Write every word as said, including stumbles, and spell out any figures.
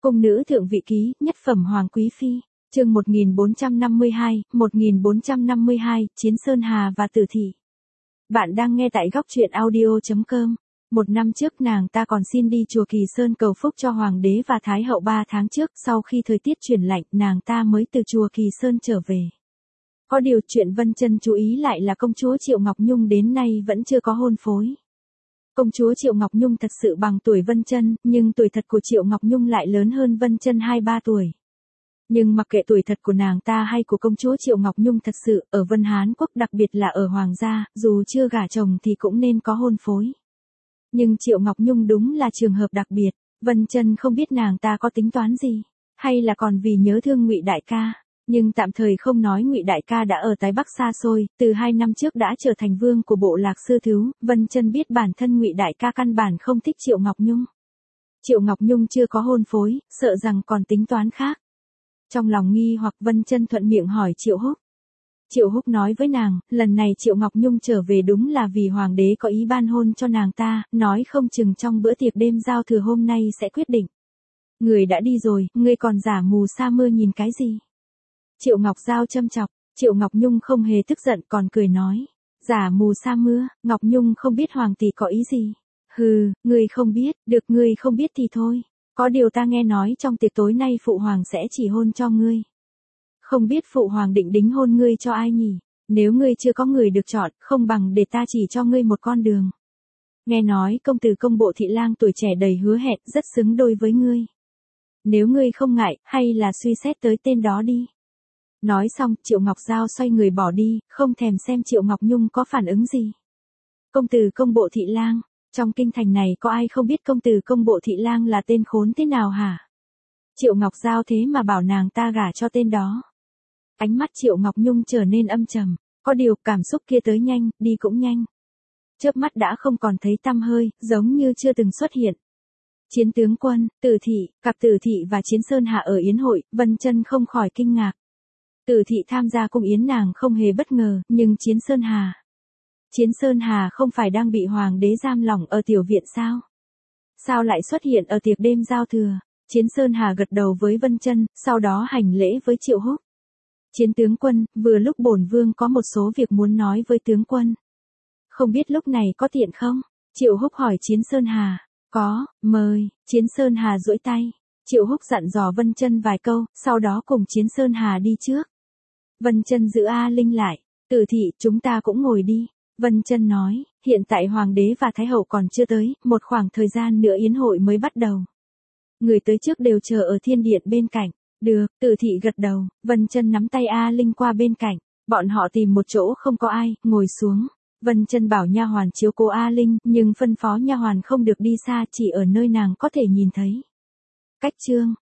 Cung nữ thượng vị ký, nhất phẩm hoàng quý phi, chương một nghìn bốn trăm năm mươi hai, một nghìn bốn trăm năm mươi hai, Chiến Sơn Hà và Tử Thị. Bạn đang nghe tại góc truyện audio chấm com. Một năm trước nàng ta còn xin đi chùa Kỳ Sơn cầu phúc cho Hoàng đế và Thái hậu ba tháng trước, sau khi thời tiết chuyển lạnh nàng ta mới từ chùa Kỳ Sơn trở về. Có điều chuyện Vân Chân chú ý lại là công chúa Triệu Ngọc Nhung đến nay vẫn chưa có hôn phối. Công chúa Triệu Ngọc Nhung thật sự bằng tuổi Vân Chân, nhưng tuổi thật của Triệu Ngọc Nhung lại lớn hơn Vân Chân hai ba tuổi. Nhưng mặc kệ tuổi thật của nàng ta hay của công chúa Triệu Ngọc Nhung thật sự, ở Vân Hán Quốc đặc biệt là ở Hoàng gia, dù chưa gả chồng thì cũng nên có hôn phối. Nhưng Triệu Ngọc Nhung đúng là trường hợp đặc biệt, Vân Chân không biết nàng ta có tính toán gì, hay là còn vì nhớ thương Ngụy đại ca. Nhưng tạm thời không nói Ngụy đại ca đã ở Tái Bắc xa xôi, từ hai năm trước đã trở thành vương của bộ lạc sư thứu, Vân Chân biết bản thân Ngụy đại ca căn bản không thích Triệu Ngọc Nhung. Triệu Ngọc Nhung chưa có hôn phối, sợ rằng còn tính toán khác. Trong lòng nghi hoặc Vân Chân thuận miệng hỏi Triệu Húc. Triệu Húc nói với nàng, lần này Triệu Ngọc Nhung trở về đúng là vì Hoàng đế có ý ban hôn cho nàng ta, nói không chừng trong bữa tiệc đêm giao thừa hôm nay sẽ quyết định. Người đã đi rồi, ngươi còn giả mù sa mưa nhìn cái gì? Triệu Ngọc Giao châm chọc, Triệu Ngọc Nhung không hề tức giận còn cười nói. Giả mù sa mưa, Ngọc Nhung không biết Hoàng tỷ có ý gì. Hừ, ngươi không biết, được ngươi không biết thì thôi. Có điều ta nghe nói trong tiệc tối nay Phụ Hoàng sẽ chỉ hôn cho ngươi. Không biết Phụ Hoàng định đính hôn ngươi cho ai nhỉ? Nếu ngươi chưa có người được chọn, không bằng để ta chỉ cho ngươi một con đường. Nghe nói công tử công bộ Thị Lang tuổi trẻ đầy hứa hẹn rất xứng đôi với ngươi. Nếu ngươi không ngại, hay là suy xét tới tên đó đi. Nói xong, Triệu Ngọc Giao xoay người bỏ đi, không thèm xem Triệu Ngọc Nhung có phản ứng gì. Công tử công bộ Thị Lang, trong kinh thành này có ai không biết công tử công bộ Thị Lang là tên khốn thế nào hả? Triệu Ngọc Giao thế mà bảo nàng ta gả cho tên đó. Ánh mắt Triệu Ngọc Nhung trở nên âm trầm, có điều cảm xúc kia tới nhanh, đi cũng nhanh. Chớp mắt đã không còn thấy tăm hơi, giống như chưa từng xuất hiện. Chiến tướng quân, Tử Thị, cặp Tử Thị và Chiến Sơn Hà ở yến hội, Vân Chân không khỏi kinh ngạc. Tử Thị tham gia cung yến nàng không hề bất ngờ, nhưng Chiến Sơn Hà. Chiến Sơn Hà không phải đang bị Hoàng đế giam lỏng ở tiểu viện sao? Sao lại xuất hiện ở tiệc đêm giao thừa? Chiến Sơn Hà gật đầu với Vân Chân, sau đó hành lễ với Triệu Húc. Chiến tướng quân, vừa lúc bổn vương có một số việc muốn nói với tướng quân. Không biết lúc này có tiện không? Triệu Húc hỏi Chiến Sơn Hà. Có, mời. Chiến Sơn Hà duỗi tay. Triệu Húc dặn dò Vân Chân vài câu, sau đó cùng Chiến Sơn Hà đi trước. Vân Chân giữ A Linh lại. Tử Thị, chúng ta cũng ngồi đi. Vân Chân nói, hiện tại Hoàng đế và Thái hậu còn chưa tới, một khoảng thời gian nữa yến hội mới bắt đầu. Người tới trước đều chờ ở thiên điện bên cạnh. Được, Tử Thị gật đầu, Vân Chân nắm tay A Linh qua bên cạnh. Bọn họ tìm một chỗ không có ai, ngồi xuống. Vân Chân bảo nha hoàn chiếu cố A Linh, nhưng phân phó nha hoàn không được đi xa, chỉ ở nơi nàng có thể nhìn thấy. Cách chương,